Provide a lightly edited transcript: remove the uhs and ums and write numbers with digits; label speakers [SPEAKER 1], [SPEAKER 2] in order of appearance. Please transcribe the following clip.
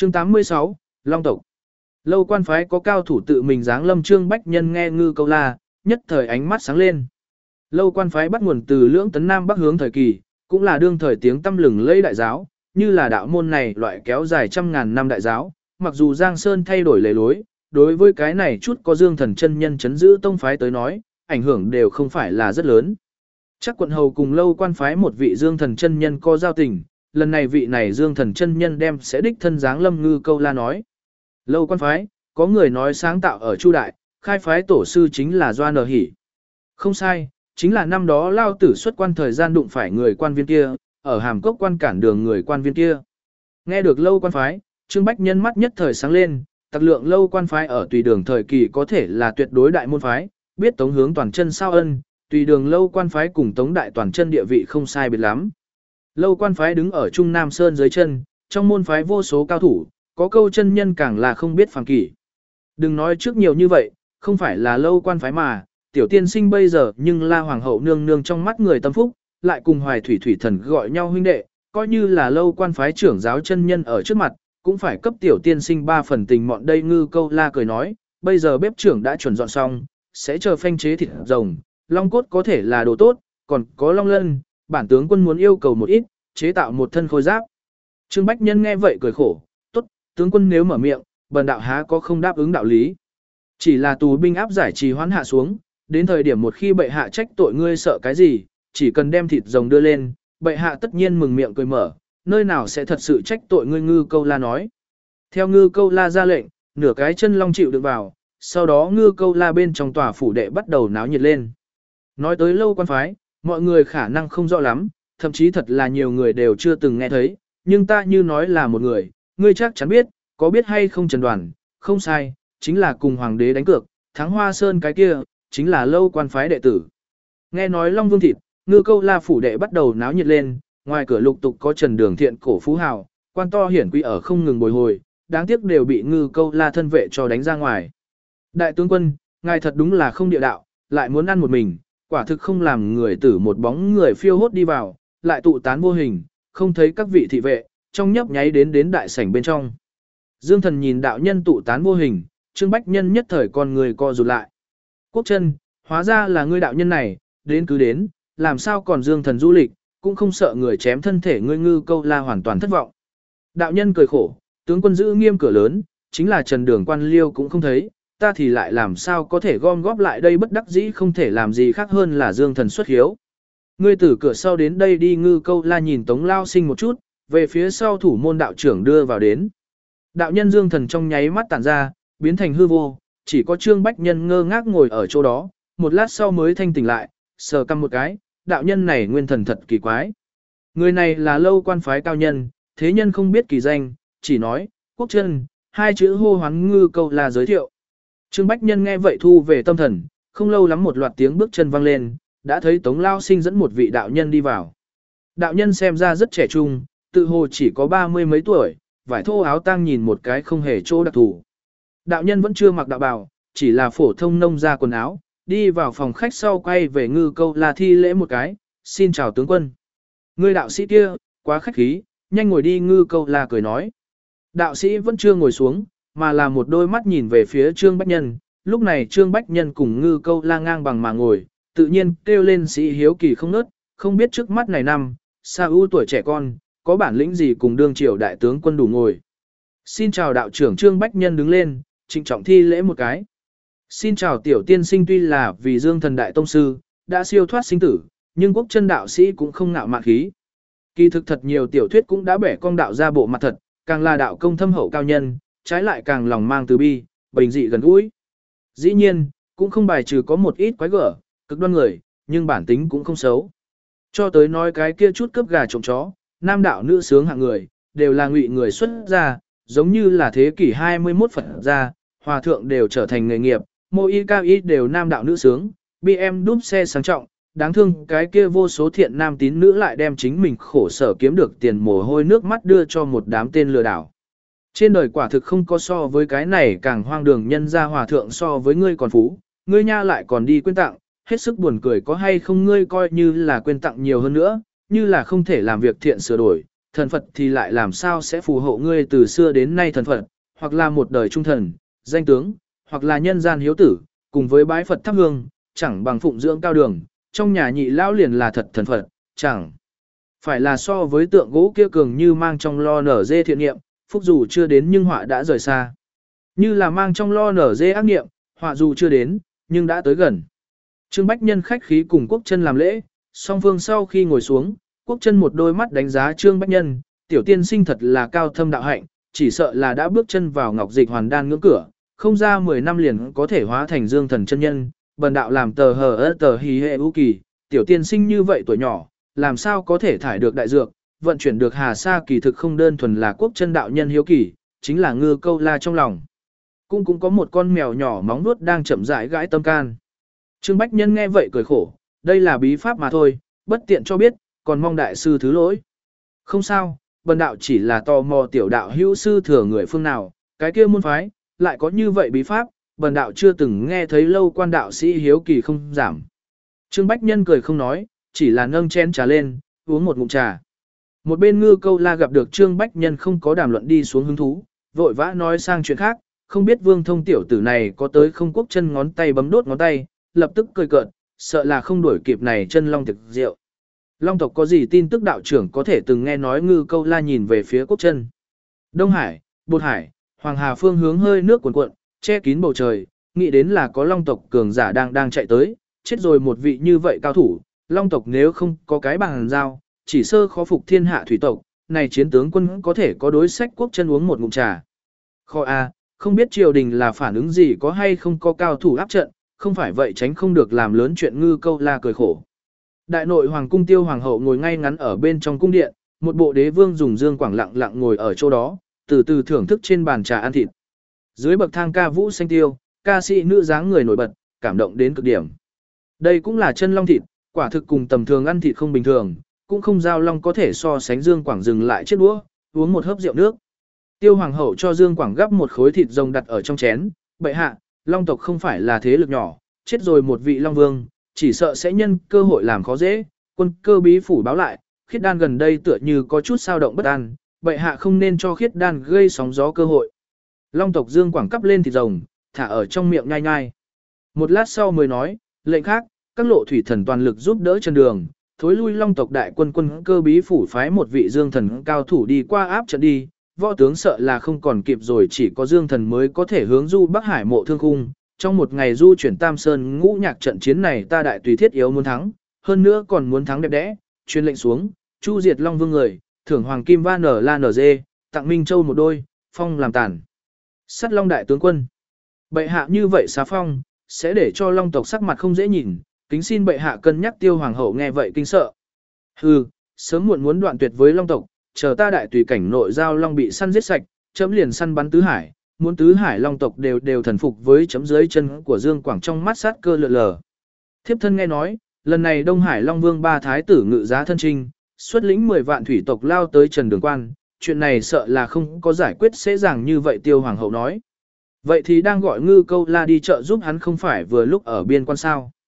[SPEAKER 1] Chương 86, Long tộc. Lâu quan phái có cao thủ tự mình giáng lâm. Trương Bách Nhân nghe ngư câu la, nhất thời ánh mắt sáng lên. Lâu quan phái bắt nguồn từ Lưỡng Tấn Nam Bắc hướng thời kỳ, cũng là đương thời tiếng tăm lừng lẫy đại giáo, như là đạo môn này loại kéo dài trăm ngàn năm đại giáo, mặc dù Giang Sơn thay đổi lề lối, đối với cái này chút có Dương Thần chân nhân chấn giữ tông phái tới nói, ảnh hưởng đều không phải là rất lớn. Chắc quận hầu cùng Lâu quan phái một vị Dương Thần chân nhân có giao tình, lần này vị này Dương Thần chân nhân đem sẽ đích thân giáng lâm ngư câu la nói. Lâu quan phái, có người nói sáng tạo ở Chu Đại, khai phái tổ sư chính là Doan Nờ Hỷ. Không sai, chính là năm đó lao tử xuất quan thời gian đụng phải người quan viên kia, ở Hàm Cốc quan cản đường người quan viên kia. Nghe được Lâu quan phái, Trương Bách Nhân mắt nhất thời sáng lên, tặc lượng Lâu quan phái ở tùy đường thời kỳ có thể là tuyệt đối đại môn phái, biết Tống hướng toàn chân sao ân, tùy đường Lâu quan phái cùng Tống đại toàn chân địa vị không sai biệt lắm. Lâu quan phái đứng ở Trung Nam Sơn dưới chân, trong môn phái vô số cao thủ, có câu chân nhân càng là không biết phàm kỷ. Đừng nói trước nhiều như vậy, không phải là Lâu quan phái mà, tiểu tiên sinh bây giờ nhưng la hoàng hậu nương nương trong mắt người tâm phúc, lại cùng Hoài Thủy Thủy Thần gọi nhau huynh đệ, coi như là Lâu quan phái trưởng giáo chân nhân ở trước mặt, cũng phải cấp tiểu tiên sinh 3 phần tình mọn. Đây ngư câu la cười nói, bây giờ bếp trưởng đã chuẩn dọn xong, sẽ chờ phanh chế thịt rồng, long cốt có thể là đồ tốt, còn có long lân, bản tướng quân muốn yêu cầu một ít, chế tạo một thân khôi giáp. Trương Bách Nhân nghe vậy cười khổ, tốt, tướng quân nếu mở miệng, bần đạo há có không đáp ứng đạo lý. Chỉ là tù binh áp giải trì hoãn hạ xuống, đến thời điểm một khi bệ hạ trách tội ngươi sợ cái gì, chỉ cần đem thịt rồng đưa lên, bệ hạ tất nhiên mừng miệng cười mở, nơi nào sẽ thật sự trách tội ngươi. Ngư câu la nói. Theo ngư câu la ra lệnh, nửa cái chân long chịu được vào, sau đó ngư câu la bên trong tòa phủ đệ bắt đầu náo nhiệt lên. Nói tới Lâu quan phái, mọi người khả năng không rõ lắm, thậm chí thật là nhiều người đều chưa từng nghe thấy, nhưng ta như nói là một người, ngươi chắc chắn biết, có biết hay không Trần Đoàn, không sai, chính là cùng hoàng đế đánh cược, thắng Hoa Sơn cái kia, chính là Lâu quan phái đệ tử. Nghe nói Long Vương thịt, ngư câu la phủ đệ bắt đầu náo nhiệt lên, ngoài cửa lục tục có Trần Đường Thiện cổ phú hào, quan to hiển quý ở không ngừng bồi hồi, đáng tiếc đều bị ngư câu la thân vệ cho đánh ra ngoài. Đại tướng quân, ngài thật đúng là không địa đạo, lại muốn ăn một mình, quả thực không làm người tử. Một bóng người phiêu hốt đi vào, lại tụ tán vô hình, không thấy các vị thị vệ, trong nhấp nháy đến đại sảnh bên trong. Dương Thần nhìn đạo nhân tụ tán vô hình, Trương Bách Nhân nhất thời con người co rụt lại. Quốc chân, hóa ra là ngươi đạo nhân này, đến cứ đến, làm sao còn Dương Thần du lịch, cũng không sợ người chém thân thể ngươi. ngư câu la hoàn toàn thất vọng. Đạo nhân cười khổ, tướng quân giữ nghiêm cửa lớn, chính là Trần Đường Quan Liêu cũng không thấy, ta thì lại làm sao có thể gom góp lại đây. Bất đắc dĩ không thể làm gì khác hơn là Dương Thần xuất hiếu. Ngươi từ cửa sau đến đây đi. Ngư câu la nhìn Tống Lao Sinh một chút, về phía sau thủ môn đạo trưởng đưa vào đến. Đạo nhân Dương Thần trong nháy mắt tản ra, biến thành hư vô, chỉ có Trương Bách Nhân ngơ ngác ngồi ở chỗ đó, một lát sau mới thanh tỉnh lại, sờ cằm một cái, đạo nhân này nguyên thần thật kỳ quái. Người này là Lâu quan phái cao nhân, thế nhân không biết kỳ danh, chỉ nói, Quốc chân, 2 chữ hô hoán ngư câu la giới thiệu. Trương Bách Nhân nghe vậy thu về tâm thần, không lâu lắm một loạt tiếng bước chân vang lên, đã thấy Tống Lao Sinh dẫn một vị đạo nhân đi vào. Đạo nhân xem ra rất trẻ trung, tự hồ chỉ có 30 mấy tuổi, vải thô áo tang nhìn một cái không hề chỗ đặc thù. Đạo nhân vẫn chưa mặc đạo bào, chỉ là phổ thông nông ra quần áo, đi vào phòng khách sau quay về ngư câu la thi lễ một cái, xin chào tướng quân. Ngươi đạo sĩ kia, quá khách khí, nhanh ngồi đi. Ngư câu la cười nói. Đạo sĩ vẫn chưa ngồi xuống, mà là một đôi mắt nhìn về phía Trương Bách Nhân. Lúc này Trương Bách Nhân cùng ngư câu la ngang bằng mà ngồi, tự nhiên kêu lên sĩ hiếu kỳ không nớt, không biết trước mắt này năm, xa ưu tuổi trẻ con, có bản lĩnh gì cùng đương triều đại tướng quân đủ ngồi. Xin chào đạo trưởng. Trương Bách Nhân đứng lên, trịnh trọng thi lễ một cái. Xin chào tiểu tiên sinh. Tuy là vì Dương Thần đại tông sư, đã siêu thoát sinh tử, nhưng Quốc chân đạo sĩ cũng không ngạo mạn khí. Kỳ thực thật nhiều tiểu thuyết cũng đã bẻ cong đạo ra bộ mặt thật, càng là đạo công thâm hậu cao nhân, trái lại càng lòng mang từ bi, bình dị gần gũi. Dĩ nhiên, cũng không bài trừ có một ít quái gở, cực đoan người, nhưng bản tính cũng không xấu. Cho tới nói cái kia chút cướp gà trộm chó, nam đạo nữ sướng hạng người, đều là ngụy người xuất gia, giống như là thế kỷ 21 Phật gia, hòa thượng đều trở thành nghề nghiệp, mô y cao y đều nam đạo nữ sướng, BM đúp xe sang trọng, đáng thương cái kia vô số thiện nam tín nữ lại đem chính mình khổ sở kiếm được tiền mồ hôi nước mắt đưa cho một đám tên lừa đảo. Trên đời quả thực không có so với cái này càng hoang đường. Nhân gia hòa thượng so với ngươi còn phú, ngươi nha lại còn đi quyên tặng, hết sức buồn cười. Có hay không ngươi coi như là quyên tặng nhiều hơn nữa, như là không thể làm việc thiện sửa đổi, Thần Phật thì lại làm sao sẽ phù hộ ngươi từ xưa đến nay thần Phật, hoặc là một đời trung thần, danh tướng, hoặc là nhân gian hiếu tử, cùng với bái Phật thắp hương, chẳng bằng phụng dưỡng cao đường, trong nhà nhị lão liền là thật thần Phật, chẳng phải là so với tượng gỗ kia cường như mang trong lo nở dê thiện niệm, phúc dù chưa đến nhưng họa đã rời xa. Như là mang trong lo nở dê ác niệm, họa dù chưa đến, nhưng đã tới gần. Trương Bách Nhân khách khí cùng Quốc Chân làm lễ, song phương sau khi ngồi xuống, Quốc Chân một đôi mắt đánh giá Trương Bách Nhân, tiểu tiên sinh thật là cao thâm đạo hạnh, chỉ sợ là đã bước chân vào ngọc dịch hoàn đan ngưỡng cửa, không ra 10 năm liền có thể hóa thành dương thần chân nhân, bần đạo làm tờ hờ tờ hì hệ ưu kỳ, tiểu tiên sinh như vậy tuổi nhỏ, làm sao có thể thải được đại dược, vận chuyển được hà sa kỳ thực không đơn thuần là Quốc Chân đạo nhân hiếu kỳ, chính là ngư câu la trong lòng. Cũng có một con mèo nhỏ móng vuốt đang chậm rãi gãi tâm can. Trương Bách Nhân nghe vậy cười khổ, đây là bí pháp mà thôi, bất tiện cho biết, còn mong đại sư thứ lỗi. Không sao, bần đạo chỉ là tò mò tiểu đạo hữu sư thừa người phương nào, cái kia môn phái, lại có như vậy bí pháp, bần đạo chưa từng nghe thấy lâu quan đạo sĩ hiếu kỳ không giảm. Trương Bách Nhân cười không nói, chỉ là nâng chén trà lên, uống một ngụm trà. Một bên ngư câu la gặp được Trương Bách Nhân không có đàm luận đi xuống hứng thú, vội vã nói sang chuyện khác, không biết Vương Thông tiểu tử này có tới không. Quốc Chân ngón tay bấm đốt ngón tay, lập tức cười cợt, sợ là không đuổi kịp này chân long thực rượu. Long tộc có gì tin tức đạo trưởng có thể từng nghe nói ngư câu la nhìn về phía Quốc Chân. Đông Hải, Bột Hải, Hoàng Hà phương hướng hơi nước cuồn cuộn, che kín bầu trời, nghĩ đến là có long tộc cường giả đang chạy tới, chết rồi một vị như vậy cao thủ, long tộc nếu không có cái bằng giao, chỉ sơ khó phục thiên hạ thủy tộc, này chiến tướng quân có thể có đối sách Quốc Chân uống một ngụm trà. Kho a, không biết triều đình là phản ứng gì có hay không có cao thủ áp trận, không phải vậy tránh không được làm lớn chuyện ngư câu la cười khổ. Đại nội hoàng cung Tiêu hoàng hậu ngồi ngay ngắn ở bên trong cung điện, một bộ đế vương dùng dương quảng lặng lặng ngồi ở chỗ đó, từ từ thưởng thức trên bàn trà ăn thịt. Dưới bậc thang ca vũ xanh tiêu, ca sĩ nữ dáng người nổi bật, cảm động đến cực điểm. Đây cũng là chân long thịt, quả thực cùng tầm thường ăn thịt không bình thường, cũng không giao long có thể so sánh dương quảng dừng lại chiếc đũa, uống một hớp rượu nước. Tiêu hoàng hậu cho Dương Quảng gắp một khối thịt rồng đặt ở trong chén, bệ hạ, long tộc không phải là thế lực nhỏ, chết rồi một vị long vương, chỉ sợ sẽ nhân cơ hội làm khó dễ, quân cơ bí phủ báo lại, khiết đan gần đây tựa như có chút sao động bất an, bệ hạ không nên cho khiết đan gây sóng gió cơ hội. Long tộc Dương Quảng cắp lên thịt rồng, thả ở trong miệng nhai nhai. Một lát sau mới nói, lệnh khác, các lộ thủy thần toàn lực giúp đỡ chân đường, thối lui long tộc đại quân quân cơ bí phủ phái một vị dương thần cao thủ đi qua áp trận đi. Võ tướng sợ là không còn kịp rồi, chỉ có Dương Thần mới có thể hướng du Bắc Hải mộ thương khung. Trong một ngày du chuyển Tam Sơn ngũ nhạc trận chiến này ta đại tùy thiết yếu muốn thắng, hơn nữa còn muốn thắng đẹp đẽ, truyền lệnh xuống, chu diệt Long Vương người, thưởng hoàng kim va nở la nở dê, tặng Minh Châu một đôi, phong làm tàn. Sắt Long đại tướng quân. Bệ hạ như vậy xá phong, sẽ để cho Long tộc sắc mặt không dễ nhìn, kính xin bệ hạ cân nhắc. Tiêu hoàng hậu nghe vậy kinh sợ. Hừ, sớm muộn muốn đoạn tuyệt với Long tộc. Chờ ta đại tùy cảnh nội giao long bị săn giết sạch, chấm liền săn bắn tứ hải, muốn tứ hải long tộc đều thần phục với chấm dưới chân của Dương Quảng trong mắt sát cơ lượn lờ. Thiếp thân nghe nói, lần này Đông Hải Long Vương ba thái tử ngự giá thân trinh, xuất lĩnh 10 vạn thủy tộc lao tới Trần Đường Quan, chuyện này sợ là không có giải quyết dễ dàng như vậy. Tiêu hoàng hậu nói. Vậy thì đang gọi ngư câu la đi chợ giúp hắn không phải vừa lúc ở biên quan sao?